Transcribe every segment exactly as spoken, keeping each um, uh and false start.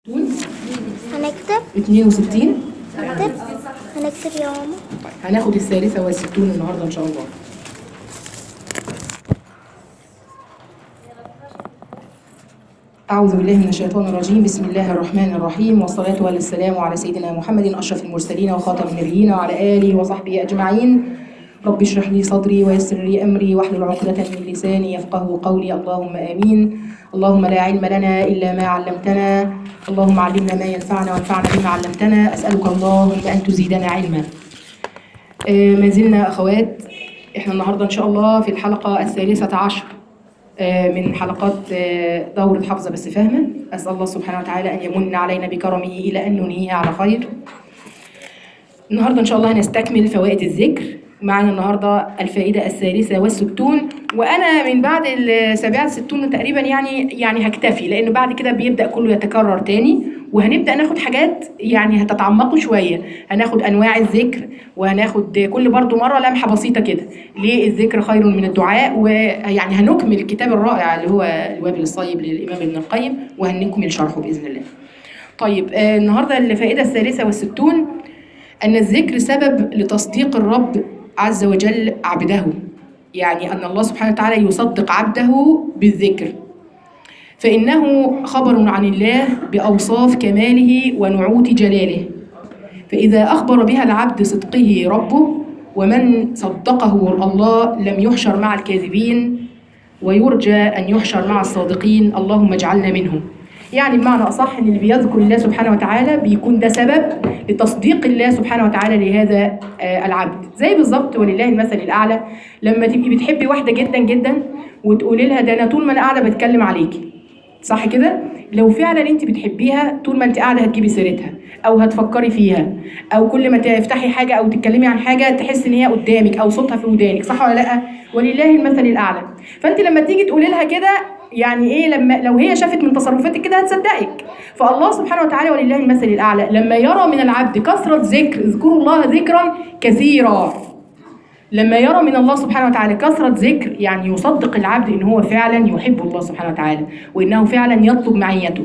هنكتب اتنين وستين. هنكتب هنكتب يا ماما. طيب هناخد الثالثة والستون النهاردة إن شاء الله. أعوذ بالله من الشيطان الرجيم. بسم الله الرحمن الرحيم، والصلاة والسلام على سيدنا محمد أشرف المرسلين وخاتم النبيين وعلى آله وصحبه أجمعين. رب اشرح لي صدري ويسر لي أمري واحلل عقدة من لساني يفقه قولي. اللهم آمين. اللهم لا علم لنا إلا ما علمتنا، اللهم علمنا ما ينفعنا وانفعنا بما علمتنا. أسألك اللهم أن تزيدنا علما. آه ما زلنا أخوات، إحنا النهاردة إن شاء الله في الحلقة الثالثة عشر آه من حلقات آه دورة حفظة بس فهما. أسأل الله سبحانه وتعالى أن يمن علينا بكرمه إلى أن ننهيها على خير. النهاردة إن شاء الله هنستكمل فوائد الذكر. معنا النهاردة الفائدة الثالثة والستون، وأنا من بعد السابعة الستون تقريبا يعني يعني هكتفي، لأنه بعد كده بيبدأ كله يتكرر تاني، وهنبدأ ناخد حاجات يعني هتتعمقوا شوية. هناخد أنواع الذكر، وهناخد كل برضو مرة لمحة بسيطة كده ليه الذكر خير من الدعاء، ويعني هنكمل الكتاب الرائع اللي هو الوابل الصيب للإمام ابن القيم، وهنكمل شرحه بإذن الله. طيب آه النهاردة الفائدة الثالثة والستون أن الذكر سبب لتصديق الرب عز وجل عبده، يعني أن الله سبحانه وتعالى يصدق عبده بالذكر، فإنه خبر عن الله بأوصاف كماله ونعوت جلاله، فإذا أخبر بها العبد صدقه ربه، ومن صدقه الله لم يحشر مع الكاذبين، ويرجى أن يحشر مع الصادقين. اللهم اجعلنا منهم. يعني بمعنى أصح أن اللي بيذكر الله سبحانه وتعالى بيكون ده سبب لتصديق الله سبحانه وتعالى لهذا العبد. زي بالظبط ولله المثل الأعلى، لما تبقي بتحبي واحدة جدا جدا وتقولي لها ده أنا طول ما أنا قاعدة بتكلم عليكي، صح كده؟ لو فعلا أنت بتحبيها طول ما أنت قاعدة هتجيبي سيرتها أو هتفكري فيها، أو كل ما تفتحي حاجة أو تتكلمي عن حاجة تحس إن هي قدامك أو صوتها في ودانك، صح ولا لأ؟ ولله المثل الأعلى. فأنت لما تيجي تقولي لها كده يعني ايه، لما لو هي شافت من تصرفاتك كده هتصدقك. فالله سبحانه وتعالى ولله المثل الاعلى لما يرى من العبد كثرة ذكر، اذكروا الله ذكرا كثيرا، لما يرى من الله سبحانه وتعالى كثرة ذكر يعني يصدق العبد ان هو فعلا يحب الله سبحانه وتعالى، وانه فعلا يطلب معيته.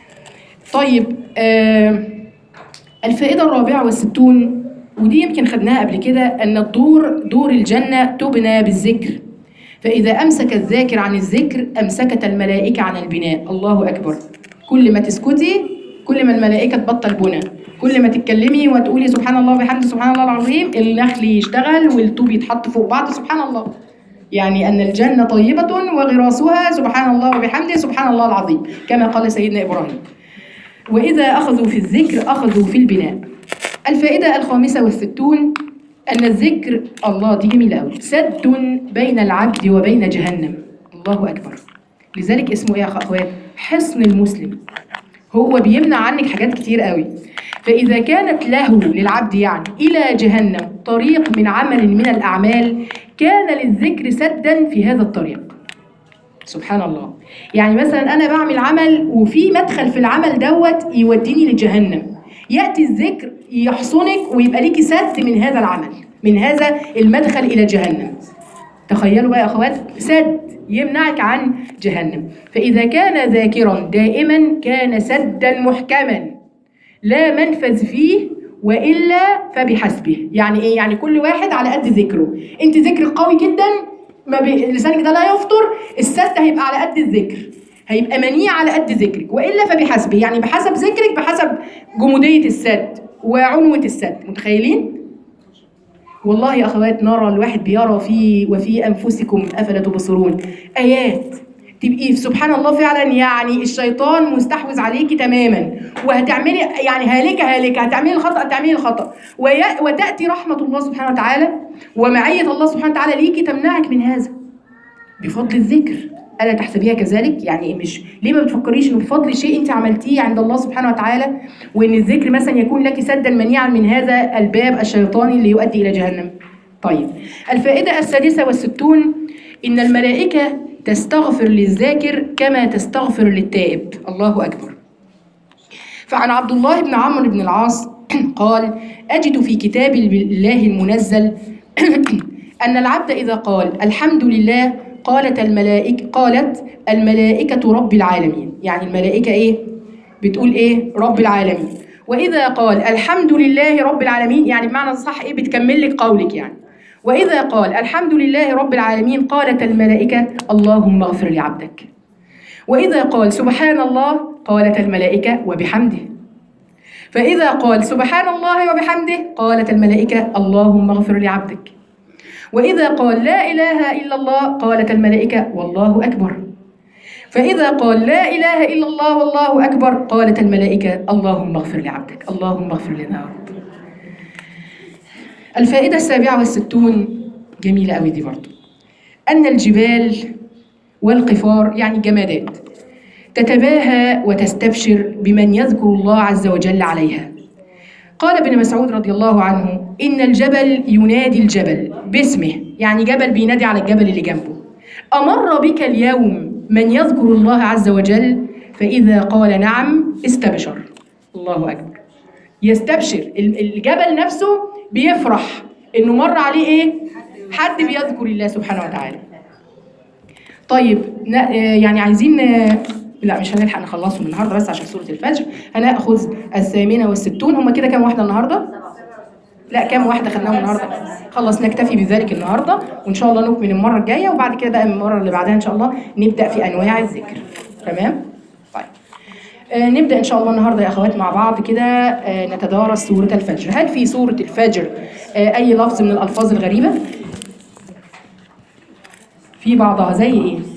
طيب آه الفائدة الرابعة والستون، ودي يمكن خدناها قبل كده، ان الدور دور الجنة تبنى بالذكر، فإذا أمسك الذاكر عن الذكر أمسكت الملائكة عن البناء. الله أكبر. كل ما تسكتي كل ما الملائكة تبطل بنى، كل ما تتكلمي وتقولي سبحان الله وبحمده سبحان الله العظيم النخل يشتغل والطوب يتحط فوق بعض سبحان الله. يعني أن الجنة طيبة وغراسها سبحان الله وبحمده سبحان الله العظيم، كما قال سيدنا إبراهيم. وإذا أخذوا في الذكر أخذوا في البناء. الفائدة الخامسة والستون أن الذكر، الله دي جميلة أوي، سد بين العبد وبين جهنم. الله أكبر. لذلك اسمه إيه يا أخوات؟ حصن المسلم. هو بيمنع عنك حاجات كتير قوي. فإذا كانت له للعبد يعني إلى جهنم طريق من عمل من الأعمال، كان للذكر سدا في هذا الطريق. سبحان الله. يعني مثلا أنا بعمل عمل وفي مدخل في العمل دوت يوديني لجهنم، يأتي الذكر يحصنك ويبقى ليكي سد من هذا العمل، من هذا المدخل إلى جهنم. تخيلوا بقى يا أخوات، سد يمنعك عن جهنم. فإذا كان ذاكرا دائما كان سدا محكما لا منفذ فيه، وإلا فبحسبه. يعني إيه؟ يعني كل واحد على قد ذكره. أنت ذكرك قوي جدا، ما بي... لسانك ده لا يفطر، السد هيبقى على قد الذكر، هيبقى منيع على قد ذكرك، وإلا فبحسبه، يعني بحسب ذكرك بحسب جمودية السد وعنوة السد. متخيلين؟ والله يا أخوات نرى الواحد بيرى في وفي أنفسكم أفلا تبصرون آيات تبقي سبحان الله فعلا يعني الشيطان مستحوذ عليكي تماما، وهتعملي يعني هالكة هالكة، هتعملي الخطأ هتعملي الخطأ، وتأتي رحمة الله سبحانه وتعالى ومعية الله سبحانه وتعالى ليكي تمنعك من هذا بفضل الذكر. ألا تحسبيها كذلك؟ يعني مش ليه ما بتفكريش إنه بفضل شيء أنت عملتيه عند الله سبحانه وتعالى، وإن الذكر مثلا يكون لك سدا منيعا من هذا الباب الشيطاني اللي يؤدي إلى جهنم. طيب الفائدة السادسة والستون، إن الملائكة تستغفر للذاكر كما تستغفر للتائب. الله أكبر. فعن عبد الله بن عمرو بن العاص قال: أجد في كتاب الله المنزل أن العبد إذا قال الحمد لله قالت الملائكة قالت الملائكة رب العالمين. يعني الملائكة إيه؟ بتقول ايه؟ رب العالمين. واذا قال الحمد لله رب العالمين، يعني بمعنى صح ايه؟ بتكمل لك قولك يعني. واذا قال الحمد لله رب العالمين قالت الملائكه اللهم اغفر لعبدك. واذا قال سبحان الله قالت الملائكه وبحمده. فاذا قال سبحان الله وبحمده قالت الملائكه اللهم اغفر لعبدك. واذا قال لا اله الا الله قالت الملائكه والله اكبر. فإذا قال لا إله إلا الله والله أكبر قالت الملائكة اللهم اغفر لعبدك، اللهم اغفر لنا يا رب. الفائدة السابعة والستون جميلة أوي دي برضو، أن الجبال والقفار يعني جمادات تتباهى وتستبشر بمن يذكر الله عز وجل عليها. قال ابن مسعود رضي الله عنه إن الجبل ينادي الجبل باسمه، يعني جبل بينادي على الجبل اللي جنبه، أمر بك اليوم من يذكر الله عز وجل؟ فإذا قال نعم استبشر. الله أكبر. يستبشر الجبل نفسه، بيفرح إنه مر عليه إيه؟ حد بيذكر الله سبحانه وتعالى. طيب يعني عايزين، لا مش هنلحق نخلصهم النهارده بس عشان سورة الفجر. هنأخذ الثامنة والستون. هم كده كام واحدة النهارده؟ لا كام واحدة خدناهم النهارده؟ خلاص نكتفي بذلك النهارده، وإن شاء الله نكمل المرة الجاية، وبعد كده بقى من المرة اللي بعدها إن شاء الله نبدأ في أنواع الذكر. تمام؟ طيب. آه نبدأ إن شاء الله النهارده يا أخوات مع بعض كده آه نتدارس سورة الفجر. هل في سورة الفجر آه أي لفظ من الألفاظ الغريبة؟ في بعضها زي إيه؟